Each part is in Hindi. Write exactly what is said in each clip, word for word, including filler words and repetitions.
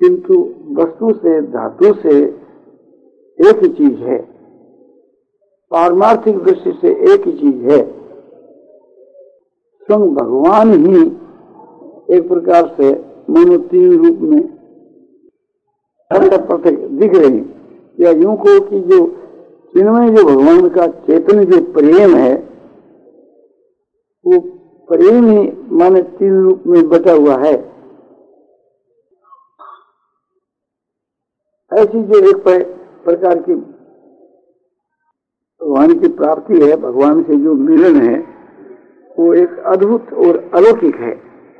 किंतु वस्तु से, धातु से एक ही चीज है, पारमार्थिक दृष्टि से एक ही चीज है। स्वयं भगवान ही एक प्रकार से मनो तीन रूप में पृथक दिख रहे हैं, या यूं को कि जो इनमें जो भगवान का चेतन जो प्रेम है, वो प्रेम ही माने तीन रूप में बटा हुआ है। ऐसी जो एक प्रकार की भगवान की प्राप्ति है, भगवान से जो मिलन है, वो एक अद्भुत और अलौकिक है।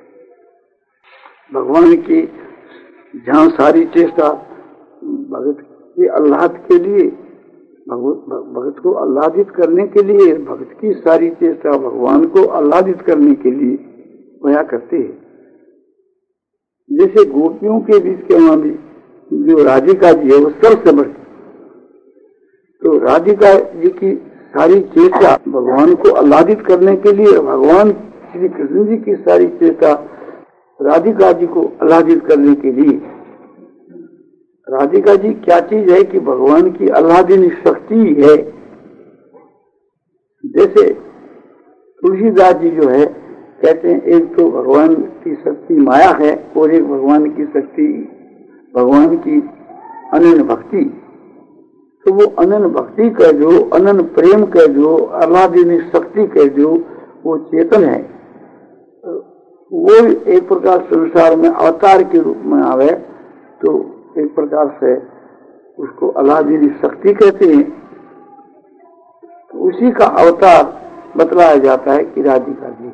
भगवान की जहाँ सारी चेष्टा भगत के आह्लाद के लिए, भगत को आह्लादित करने के लिए, भगत की सारी चेष्टा भगवान को आह्लादित करने के लिए होया करते हैं। जैसे गोपियों के बीच के वहां भी जो राधिका जी है वो सबसे बड़ी, तो राधिका जी की सारी चेष्टा भगवान को आह्लादित करने के लिए, भगवान श्री कृष्ण जी की सारी चेष्टा राधिका जी को आह्लादित करने के लिए। राधिका जी क्या चीज है कि भगवान की आह्लादिनी शक्ति है। जैसे तुलसीदास जी जो है कहते हैं, एक तो भगवान की शक्ति माया है और एक भगवान की शक्ति भगवान की अनन्य भक्ति। तो वो अनन्य भक्ति का जो, अनन्य प्रेम का जो, आह्लादिनी शक्ति का जो वो चेतन है, वो एक प्रकार संसार में अवतार के रूप में आवे तो एक प्रकार से उसको आह्लादिनी शक्ति कहते हैं। तो उसी का अवतार बतलाया जाता है कि राधिका जी।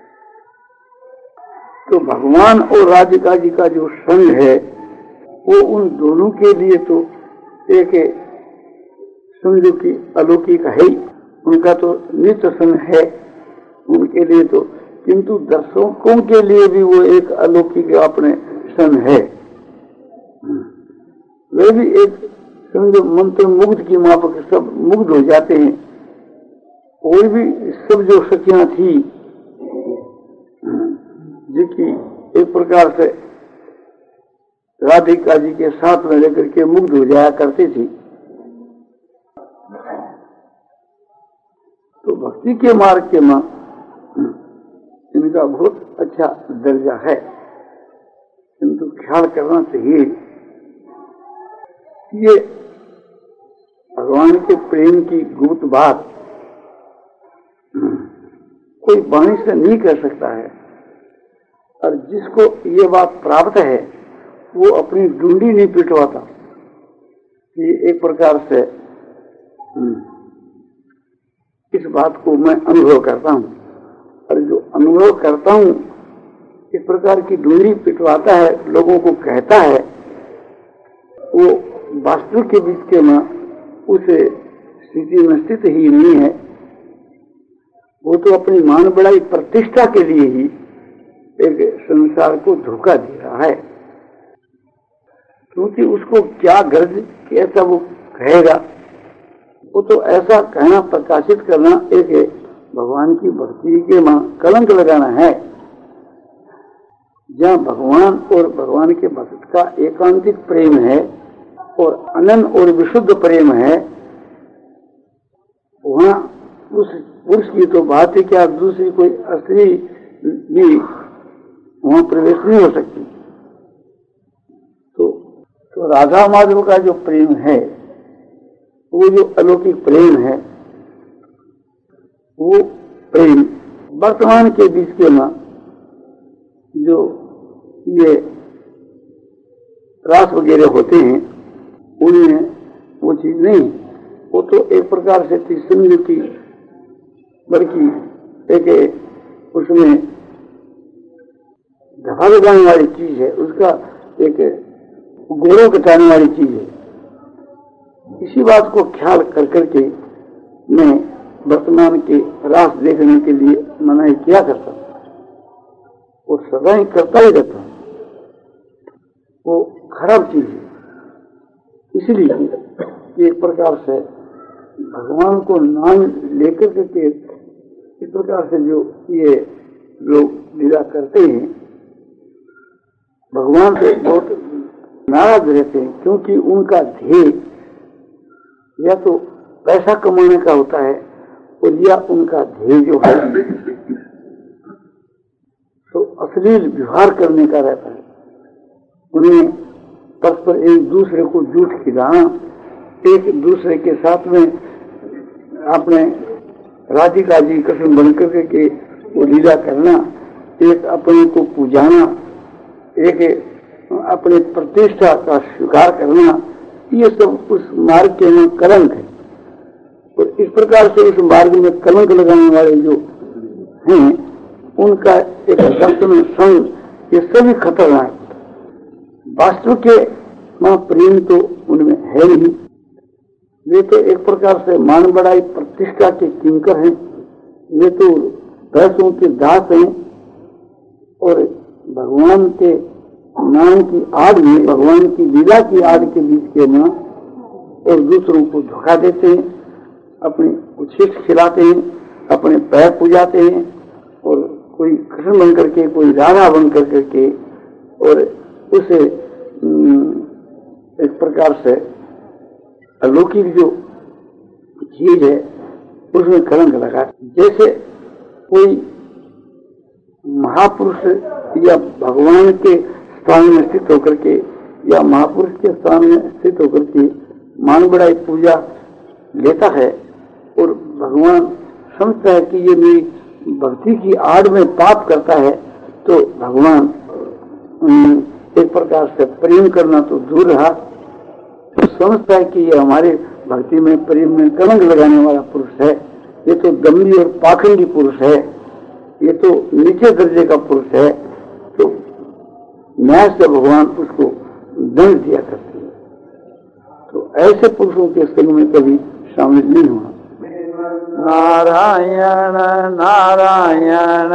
तो भगवान और राधिका जी का जो संग है वो उन दोनों के लिए तो एक संग की अलौकिक है ही, उनका तो नित्य संग है उनके लिए तो, किंतु दर्शकों के लिए भी वो एक अलौकिक अपने संग है। वे भी एक संग मंत्र मुग्ध की माफक सब मुग्ध हो जाते हैं। और भी सब जो सखियां थी जिनकी एक प्रकार से राधिका जी के साथ में लेकर के मुग्ध हो जाया करती थी, तो भक्ति के मार्ग के मां इनका बहुत अच्छा दर्जा है। किंतु ख्याल करना चाहिए ये भगवान के प्रेम की गुप्त बात कोई वाणी से नहीं कर सकता है, और जिसको ये बात प्राप्त है वो अपनी डूंडी नहीं पिटवाता। ये एक प्रकार से इस बात को मैं अनुभव करता हूँ, और जो अनुभव करता हूँ इस प्रकार की डूंडी पिटवाता है, लोगों को कहता है, वो वास्तविक के बीच के में उस स्थिति में स्थित ही नहीं है। वो तो अपनी मान बढ़ाई प्रतिष्ठा के लिए ही एक संसार को धोखा दे रहा है, क्योंकि उसको क्या गर्ज कि ऐसा वो कहेगा। वो तो ऐसा कहना, प्रकाशित करना एक भगवान की भक्ति के मां कलंक लगाना है। जहाँ भगवान और भगवान के भक्त का एकांतिक प्रेम है और अनन्य और विशुद्ध प्रेम है, वहाँ उस पुरुष की तो बात ही क्या, दूसरी कोई स्त्री भी वहाँ प्रवेश नहीं हो सकती। तो, तो राधा माधव का जो प्रेम है, वो जो अलौकिक प्रेम है, वो प्रेम वर्तमान के बीच के मां जो ये रास वगैरह होते हैं उनमें वो चीज नहीं। वो तो एक प्रकार से तीसरी की बल्कि एक उसमें धफा लगाने वाली चीज है, उसका एक गौरव घटाने वाली चीज है। इसी बात को ख्याल कर करके मैं वर्तमान के रास देखने के लिए मनाही किया करता हूँ और सदा ही करता ही रहता हूँ। वो खराब चीज है, इसलिए एक प्रकार से भगवान को नाम लेकर के इस प्रकार से जो ये लोग लीला करते हैं, भगवान से बहुत नाराज रहते हैं, क्योंकि उनका ध्येय या तो पैसा कमाने का होता है और या उनका ध्येय जो है तो अश्लील व्यवहार करने का रहता है। उन्हें परस्पर एक दूसरे को झूठ खिलाना, एक दूसरे के साथ में अपने राधिका जी कृष्ण बन करके वो लीला करना, एक अपने को पूजाना, एक अपने प्रतिष्ठा का स्वीकार करना, ये सब उस मार्ग के में कलंक है। और इस प्रकार से उस मार्ग में कलंक लगाने वाले जो हैं उनका एक दर्शन संग, ये सभी खतरनाक। वास्तव के मां प्रेम तो उनमें है नहीं, वे तो एक प्रकार से मान बढ़ाई प्रतिष्ठा के किंकर हैं, वे तो पैसों के दास हैं और भगवान के नाम की आड़ में, भगवान की लीला की आड़ के बीच के मां और दूसरों को धोखा देते हैं, अपने उच्छिष्ट खिलाते हैं, अपने पैर पूजाते हैं और कोई कृष्ण बन करके, कोई राधा बन करके और उसे एक प्रकार से अलौकिक जो चीज है उसमें कलंक लगा। जैसे कोई महापुरुष या भगवान के स्थान में स्थित होकर के या महापुरुष के स्थान में स्थित होकर के मान बढ़ाई पूजा लेता है और भगवान समझता है कि ये मेरी भक्ति की आड़ में पाप करता है, तो भगवान एक प्रकार से प्रेम करना तो दूर रहा, तो समझता है कि ये हमारे भक्ति में प्रेम में कलंक लगाने वाला पुरुष है, ये तो दम्भी और पाखंडी पुरुष है, ये तो नीचे दर्जे का पुरुष है, तो न्याय से भगवान उसको दंड दिया करते हैं। तो ऐसे पुरुषों के संग में कभी शामिल नहीं होना। नारायण नारायण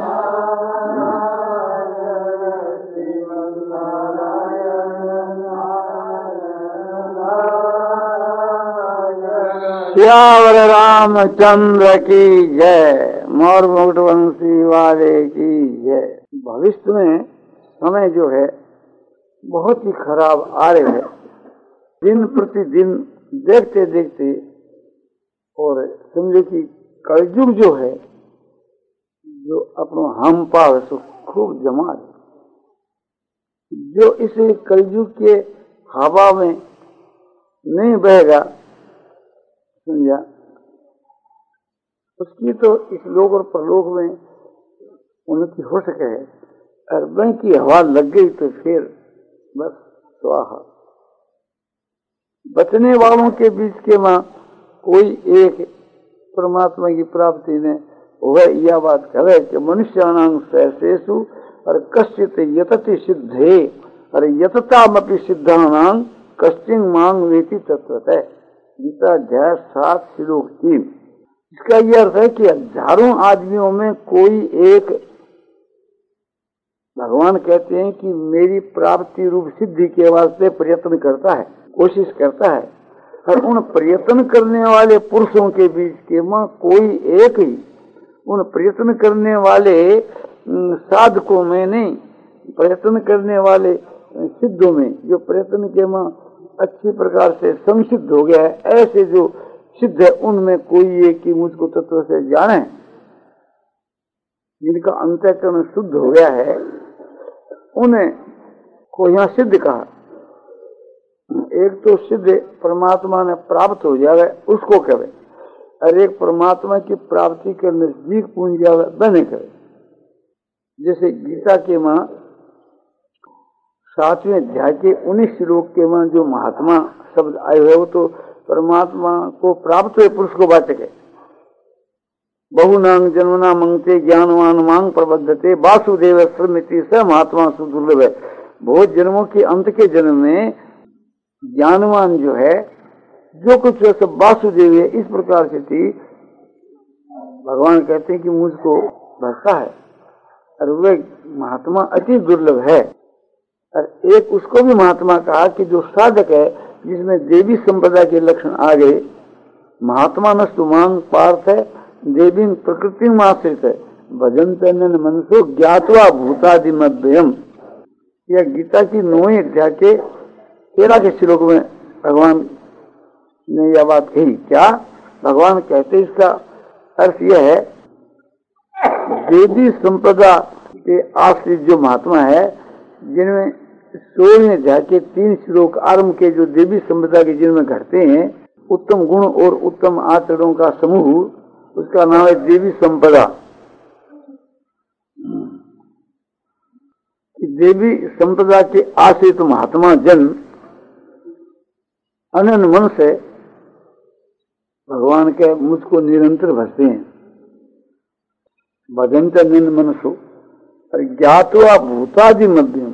श्यावर रामचंद्र की जय, मोर मुकुट वंशी वाले की जय। भविष्य में समय जो है बहुत ही खराब आ रहे है, दिन प्रतिदिन देखते देखते, और समझे कि कलयुग जो है जो अपनो हम पाव सो खूब जमा है, जो इस कलयुग के हवा में नहीं बहेगा समझा, उसकी तो इस लोक और परलोक में उन्नति हो सके है, और बैंक की हवा लग गई तो फिर बस स्वाहा। बचने वालों के बीच के मां कोई एक परमात्मा की प्राप्ति ने वह यह बात करे कि मनुष्याणां सहसेषु और कश्चित यतति सिद्धे और यततामपि सिद्धानां कश्चिन मांग वेति तत्वतः। गीता अध्याय सात श्लोक तीन। इसका यह अर्थ है कि हजारों आदमियों में कोई एक, भगवान कहते हैं कि मेरी प्राप्ति रूप सिद्धि के वास्ते प्रयत्न करता है, कोशिश करता है, और उन प्रयत्न करने वाले पुरुषों के बीच के मां कोई एक ही, उन प्रयत्न करने वाले साधकों में नहीं, प्रयत्न करने वाले सिद्धों में, जो प्रयत्न के मां अच्छी प्रकार से संसिद्ध हो गया है, ऐसे जो सिद्ध है उनमें कोई एक ही मुझको तत्व से जाने, जिनका अंतःकरण शुद्ध हो गया है, उन्हें को यहाँ सिद्ध कहा। एक तो सिद्ध परमात्मा ने प्राप्त हो जावे उसको करे, और एक परमात्मा की प्राप्ति के नजदीक पहुंच जावे बने करे। जैसे गीता के मां सातवें अध्याय के उन्नीस श्लोक के मां जो महात्मा शब्द आए हुए वो तो परमात्मा को प्राप्त हुए पुरुष को वाचक है। बहुनांग जन्मना मंगते ज्ञानवान मांग प्रबद्धते वासुदेव स्मृति से महात्मा सुदुर्लभ है। बहुत जन्मों के अंत के जन्म में ज्ञानवान जो है, जो कुछ है सब वासुदेव है, इस प्रकार से थी। भगवान कहते हैं कि मुझको भरता है, और वह महात्मा अति दुर्लभ है। और एक उसको भी महात्मा कहा कि जो साधक है, जिसमें देवी संप्रदाय के लक्षण आ गए। महात्मा नस्तु मांग पार्थ है देवी प्रकृति माश्रित है भजनते मनसो ज्ञातवा भूतादि मध्यम। यह गीता की नौवीं अध्याय के तेरह के श्लोक में भगवान ने यह बात कही। क्या भगवान कहते, इसका अर्थ यह है, देवी संप्रदा के आश्रित जो महात्मा है, जिनमें सोलहवें अध्याय के तीन श्लोक आरंभ के जो देवी संप्रदा के जिनमें घटते हैं उत्तम गुण और उत्तम आचरणों का समूह, उसका नाम है देवी संपदा। देवी संप्रदा के आश्रित महात्मा जन अनन्य मन से भगवान के मुझको निरंतर भजते हैं। भजंत निन मनसो और ज्ञातवा भूतादि मध्यम,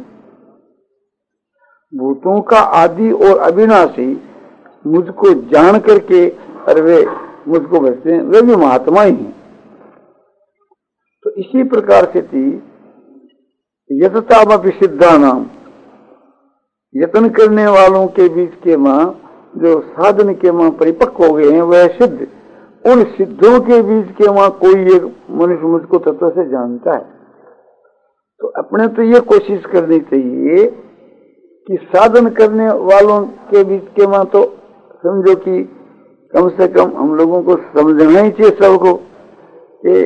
भूतों का आदि और अविनाशी मुझको जान करके और वे मुझको भजते हैं, वे भी महात्मा ही हैं। तो इसी प्रकार से थी यततावपि सिद्धानाम, यत्न करने वालों के बीच के मां जो साधन के मां परिपक्व हो गए हैं, वह सिद्ध, उन सिद्धों के बीच के मां कोई एक मनुष्य मुझको तत्व से जानता है। तो अपने तो ये कोशिश करनी चाहिए कि साधन करने वालों के बीच के मां तो समझो कि कम से कम हम लोगों को समझना ही चाहिए सबको कि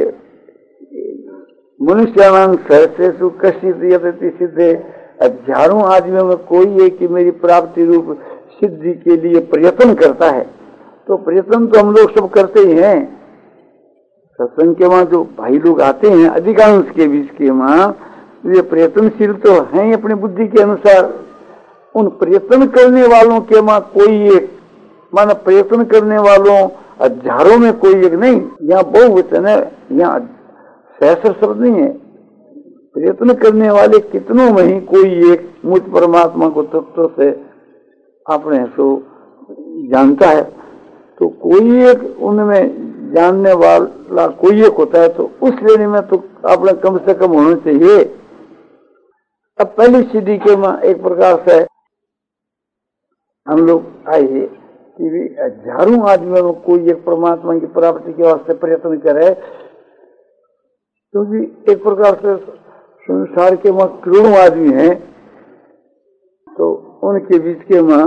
मनुष्यानां सहस्रेषु कश्चित् यतति सिद्धे, हजारों आदमियों में कोई है कि मेरी प्राप्ति रूप सिद्धि के लिए प्रयत्न करता है। तो प्रयत्न तो हम लोग सब करते ही हैं। सत्संग के वहां जो भाई लोग आते हैं अधिकांश के बीच के वहां, ये प्रयत्नशील तो हैं अपनी बुद्धि के अनुसार। उन प्रयत्न करने वालों के वहां कोई एक, माना प्रयत्न करने वालों हजारों में कोई एक नहीं, यहाँ बहुवचन है, यहाँ सहस्र शब्द नहीं है। प्रयत्न करने वाले कितनों में ही कोई एक मुझ परमात्मा को तत्व से अपने सो जानता है। तो कोई एक उनमें जानने वाला कोई एक होता है, तो उस श्रेणी में तो अपने कम से कम होना चाहिए। अब पहली सीढ़ी के में एक प्रकार से हम लोग आए कि भी हजारों आदमियों में कोई एक परमात्मा की प्राप्ति के वास्ते प्रयत्न करे, क्योंकि तो एक प्रकार से संसार के वहां करोड़ों आदमी हैं, तो उनके बीच के वहां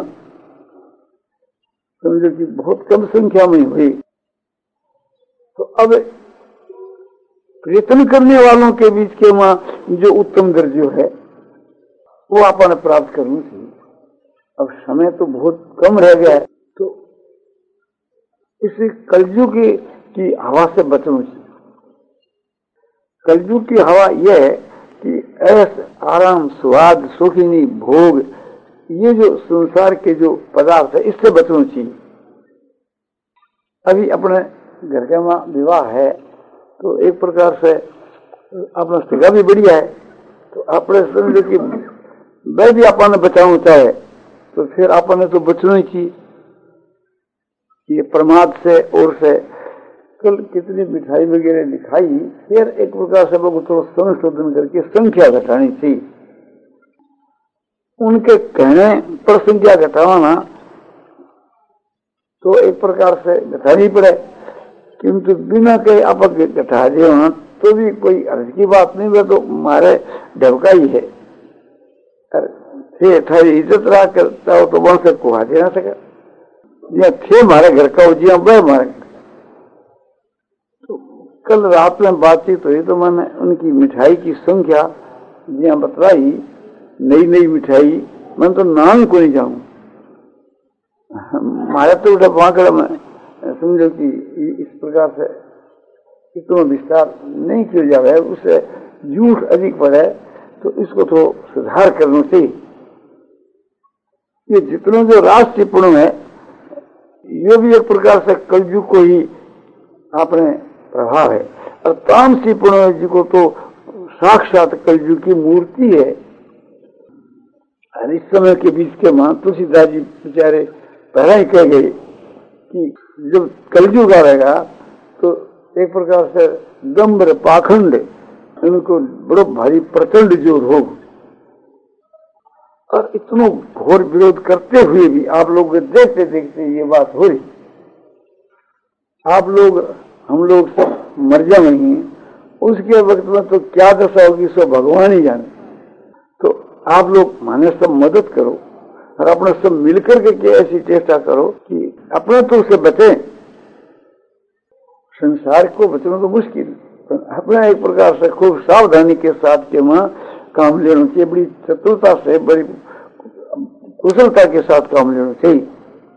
समझो कि बहुत कम संख्या में हुई। तो अब प्रयत्न करने वालों के बीच के वहां जो उत्तम दर्जो है वो आपने प्राप्त करनी चाहिए। अब समय तो बहुत कम रह गया है, तो इस कलयुग की, की हवा से बचना चाहिए। कलयुग की हवा यह है कि ऐस आराम स्वाद सुखिनी भोग, ये जो संसार के जो पदार्थ है इससे बचना चाहिए। अभी अपने घर के वहां विवाह है, तो एक प्रकार से अपना सगा भी बढ़िया है, तो अपने समझो कि वह भी अपन बचाना चाहे, तो फिर अपन तो बचना ही चाहिए। ये प्रमाद से और से कल कितनी मिठाई वगैरह दिखाई, फिर एक प्रकार से लोग थोड़ा संशोधन करके संख्या घटानी चाहिए। उनके कहने पर संख्या घटाना तो एक प्रकार से घटानी पड़े, किंतु बिना कहीं आप घटा दे होना तो भी कोई अर्ज की बात नहीं, वह तो हमारे ढबका ही है। थे अठारी इज्जत रहा करता हो तो वहां से कुहा दे ना सका, या थे हमारे घर का हो जिया वह हमारे। तो कल रात में बातचीत हुई तो मैंने उनकी मिठाई की संख्या जिया बतलाई, नई नई मिठाई, मैं तो नाम को नहीं जाऊं। हमारे तो उठा वहां में समझो कि इस प्रकार से इतना विस्तार नहीं किया जाए, उससे झूठ अधिक पड़े, तो इसको तो सुधार करने से ये जितना जो राष्ट्रीय पुण्य है ये भी एक प्रकार से कलयुग को ही आपने प्रभाव है, और तामसी पुण्य जी को तो साक्षात कलयुग की मूर्ति है। और इस समय के बीच के मां तुलसीदास जी बेचारे पहले ही कह गए कि जब कलयुग आ रहेगा तो एक प्रकार से दम्भ पाखंड उनको बड़ो भारी प्रचंड जोर हो, और इतना घोर विरोध करते हुए भी आप लोग देखते देखते ये बात हो रही। आप लोग हम लोग सब मर जाएंगे, उसके वक्त में तो क्या दशा होगी सो भगवान ही जाने। तो आप लोग माने सब मदद करो, और अपने सब मिलकर के, के ऐसी चेष्टा करो कि अपने तो उसे बचे। संसार को बचना तो मुश्किल, अपना एक प्रकार से खूब सावधानी के साथ के वहां काम लेना चाहिए, बड़ी चतुरता से, बड़ी कुशलता के साथ काम लेना चाहिए।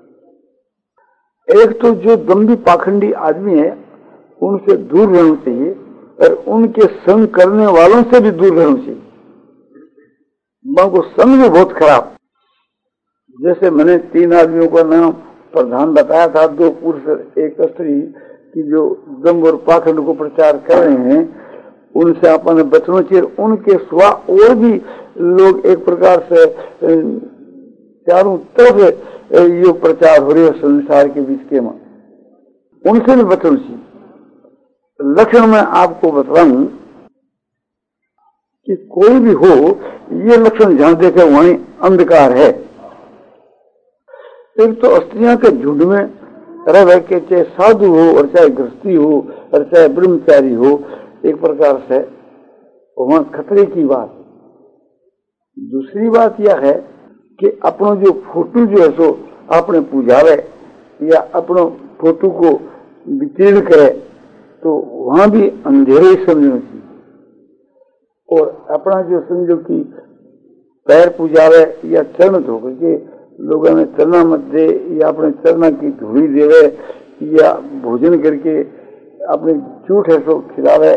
एक तो जो दम्भी पाखंडी आदमी है उनसे दूर रहना चाहिए, और उनके संग करने वालों से भी दूर रहना चाहिए। उनको संग भी बहुत खराब। जैसे मैंने तीन आदमियों का नाम प्रधान बताया था, दो पुरुष एक स्त्री, कि जो दम्भ और पाखंड को प्रचार कर रहे हैं, उनसे अपन बचना चाहिए। उनके सिवा और भी लोग एक प्रकार से चारों तरफ ये प्रचार हो रही है संसार के बीच के में, उनसे भी बचना चाहिए। लक्षण में आपको बताऊं कि कोई भी हो, ये लक्षण जहां देखे वहीं अंधकार है। एक तो स्त्रियां के झुंड में रह के, चाहे साधु हो और चाहे गृहस्थी हो और चाहे ब्रह्मचारी हो, एक प्रकार से वहां खतरे की बात है। दूसरी बात यह है कि अपना जो फोटो जो है सो आपने पूजावे या अपना फोटो को विकीर्ण करे, तो वहां भी अंधेरे ही समझना चाहिए। और अपना जो समझो कि पैर पूजावे या चरण धो के लोगों ने चरना मत दे, या अपने चरना की धूली देवे, या भोजन करके अपने झूठ है सो खिलावे,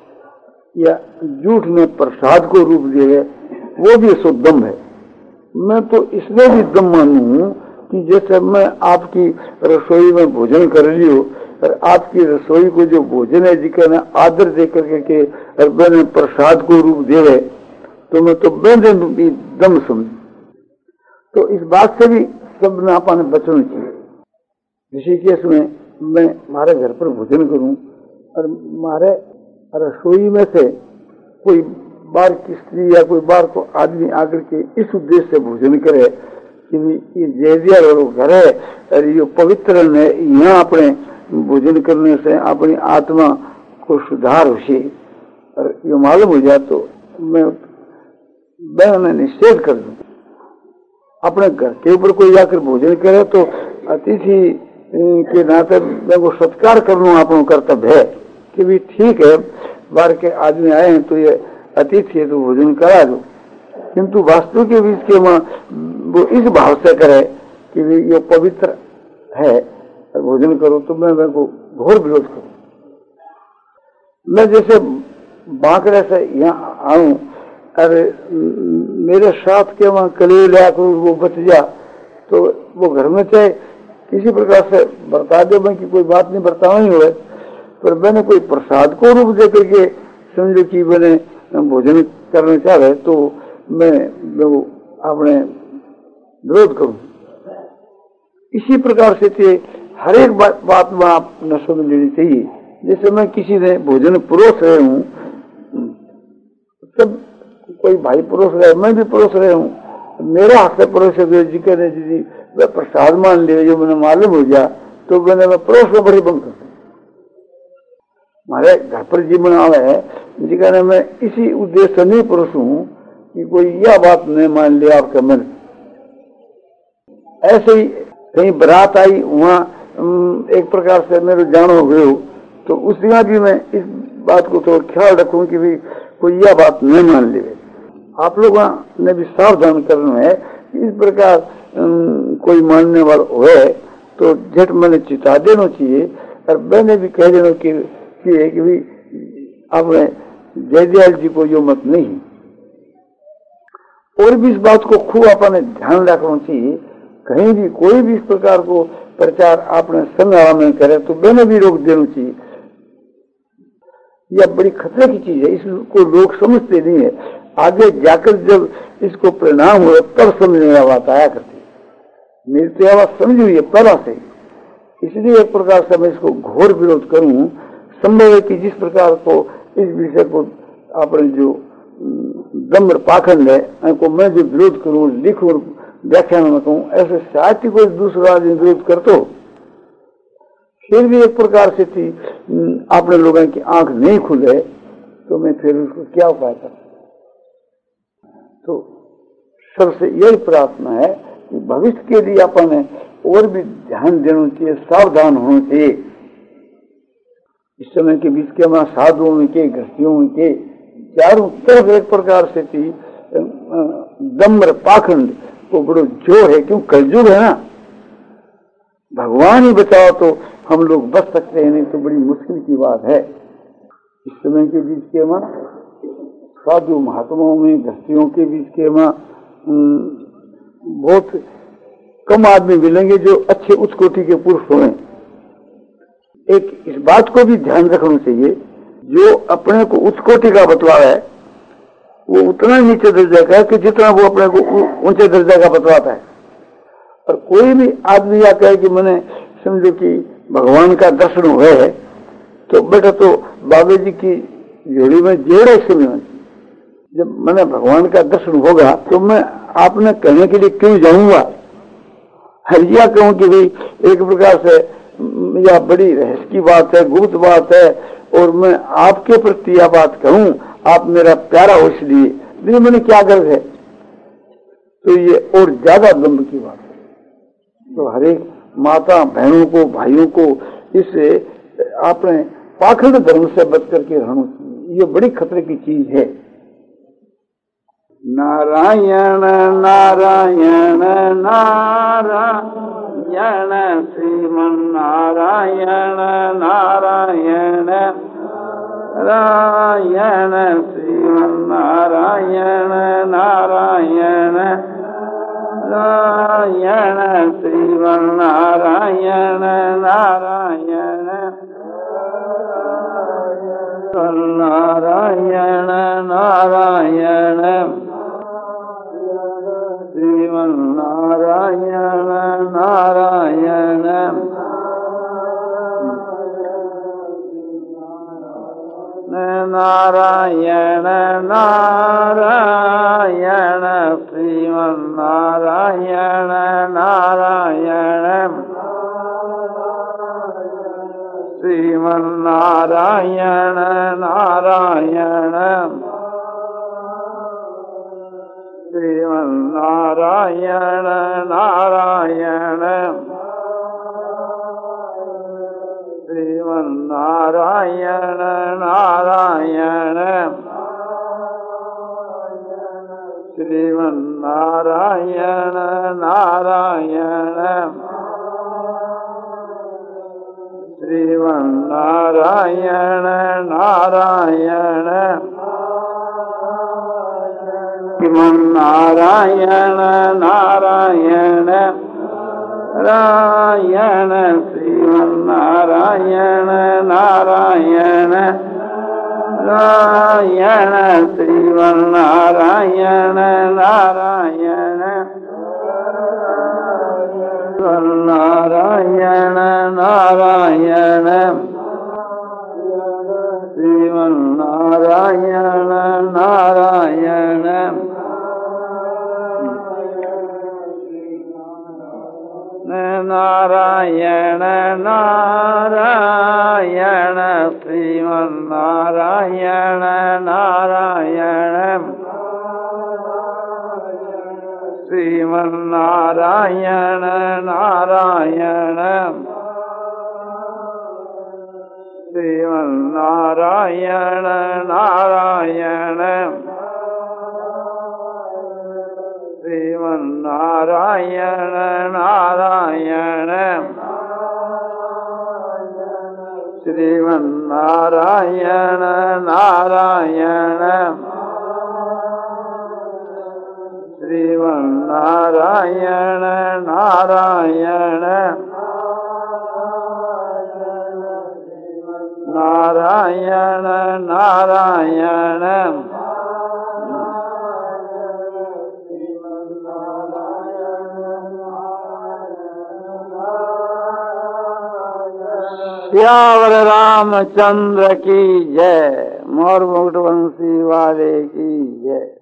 या झूठ में प्रसाद को रूप देवे, वो भी सो दम है। मैं तो इसलिए भी दम मानू कि जैसे मैं आपकी रसोई में भोजन कर रही हूँ, और आपकी रसोई को जो भोजन है जिसका मैं आदर दे करके के और मैंने प्रसाद को रूप देवे, तो मैं तो बेंदे भी दम समझ। तो इस बात से भी सब नापा ने बचना चाहिए। ऋषिकेश में मैं हमारे घर पर भोजन करूं और हमारे रसोई में से कोई बाहर की स्त्री या कोई बाहर को आदमी आकर के इस उद्देश्य से भोजन करे कि ये जैदिया वालों घर है और ये पवित्र है, यहाँ अपने भोजन करने से अपनी आत्मा को सुधार हो, और ये मालूम हो जाए तो मैं मैं निषेध कर दूं। अपने घर के ऊपर कोई जाकर भोजन करे तो अतिथि के नाते मैं वो सत्कार करना अपना कर्तव्य है कि भी ठीक है, बाहर के आदमी आए हैं तो ये अतिथि है तो भोजन करा दो, किंतु वास्तु के बीच के वो इस भाव से करे कि भी ये पवित्र है और भोजन करो, तो मैं मैं को घोर विरोध करूं। मैं जैसे बांकड़े से यहाँ आऊं, अरे मेरे साथ के वहां कलेल या कोई वो बच जा, तो वो घर में चाहे किसी प्रकार से बरता दे, मैं की कोई बात नहीं बरतावा ही हो, पर मैंने कोई प्रसाद को रूप दे करके समझो कि मैंने भोजन करना चाह रहे, तो मैं वो अपने विरोध करूं। इसी प्रकार से हर एक बात, बात में आप न समझ लेनी चाहिए। जैसे मैं किसी ने भोजन परोस रहे हूं, तब कोई भाई परोस रहे, मैं भी परोस रहे हूँ, मेरा हाथ से परोसे हुए जी कहने जी वह प्रसाद मान ले, जो मैंने मालूम हो गया तो मैंने मैं परोसना बड़ी बंद कर। हमारे घर पर जी बनावे है जी कहने मैं इसी उद्देश्य से नहीं परोसूं कि कोई यह बात नहीं मान लिया आपका मन। ऐसे ही कहीं बारात आई, वहां एक प्रकार से मेरे जान हो गए हो, तो उस दिन भी मैं इस बात को थोड़ा ख्याल रखूं कि भी कोई यह बात नहीं मान ले। आप लोगों ने भी सावधान करना है, इस प्रकार कोई मानने वाला हुए तो झट मैंने चिता देना चाहिए, और मैंने भी कह देना कि, कि, कि भी आपने जयदयाल जी को यो मत नहीं। और भी इस बात को खूब आपने ध्यान रखना चाहिए, कहीं भी कोई भी इस प्रकार को प्रचार आपने संग्रह में करे तो मैंने भी रोक देना चाहिए। यह बड़ी खतरे की चीज है, इसको लोग समझते नहीं है। आगे जाकर जब इसको परिणाम हो तब समझने की बात आया करती। मेरी तो आवाज समझ हुई है पहला से, इसलिए एक प्रकार से मैं इसको घोर विरोध करूं। संभव है कि जिस प्रकार को इस विषय को अपने जो दम्भ पाखंड है को मैं जो विरोध करूं, लिखूं, व्याख्यान में कहूं, ऐसे साहित्य को दूसरा आदमी विरोध कर तो फिर भी एक प्रकार से थी आपने लोगों की आंख नहीं खुले, तो मैं फिर उसको क्या उपाय कर। तो सबसे यही प्रार्थना है कि भविष्य के लिए अपन और भी ध्यान देना चाहिए, सावधान होना चाहिए। इस समय के बीच के हमारा साधुओं में के गृहस्थियों में के चारों तरफ एक प्रकार से थी दम्र पाखंड को बड़ो जोर है, क्यों कलयुग है ना। भगवान ही बचाओ तो हम लोग बच सकते हैं, नहीं तो बड़ी मुश्किल की बात है। इस समय के बीच के मां साधु महात्माओं में गृहस्थियों के बीच के मां बहुत कम आदमी मिलेंगे जो अच्छे उच्च कोटि के पुरुष हों। एक इस बात को भी ध्यान रखना चाहिए, जो अपने को उच्च कोटि का बतलावा है वो उतना नीचे दर्जा का है कि जितना वो अपने को ऊंचे दर्जा का बतलाता है। और कोई भी आदमी या कहे कि मैंने समझो कि भगवान का दर्शन हुए है, तो बेटा तो बाबा जी की जोड़ी में जेड़ा समय जब मैंने भगवान का दर्शन होगा तो मैं आपने कहने के लिए क्यों जाऊंगा। हरिया कहूं कि भाई एक प्रकार से या बड़ी रहस्य की बात है, गुप्त बात है, और मैं आपके प्रति यह बात कहूं, आप मेरा प्यारा हो इसलिए, नहीं मैंने क्या गर्व है, तो ये और ज्यादा दम्भ की बात है। तो हरेक माता बहनों को भाइयों को इससे आपने पाखंड धर्म से बच करके रहना चाहिए, ये बड़ी खतरे की चीज है। नारायण नारायण नारायण श्रीमन नारायण नारायण नारायण श्रीमन नारायण नारायण नारायण श्रीमन नारायण नारायण नारायण नारायण श्रीमन नारायण नारायण नारायण नारायण श्रीमन नारायण नारायण श्रीमन नारायण नारायण श्रीमन नारायण नारायण श्रीमन नारायण नारायण श्रीमन नारायण नारायण श्रीमन नारायण नारायण श्रीमन नारायण नारायण नारायण श्रीमन नारायण नारायण नारायण श्रीमन नारायण नारायण नारायण नारायण श्रीमन नारायण नारायण नारायण नारायण श्रीमन नारायण नारायण श्रीमन नारायण नारायण श्रीमन नारायण नारायण श्रीमन नारायण नारायण श्रीमन नारायण नारायण श्रीमन नारायण नारायण नारायण नारायण श्यावर रामचंद्र की जय, मोर मुकुट वंशी वाले की जय।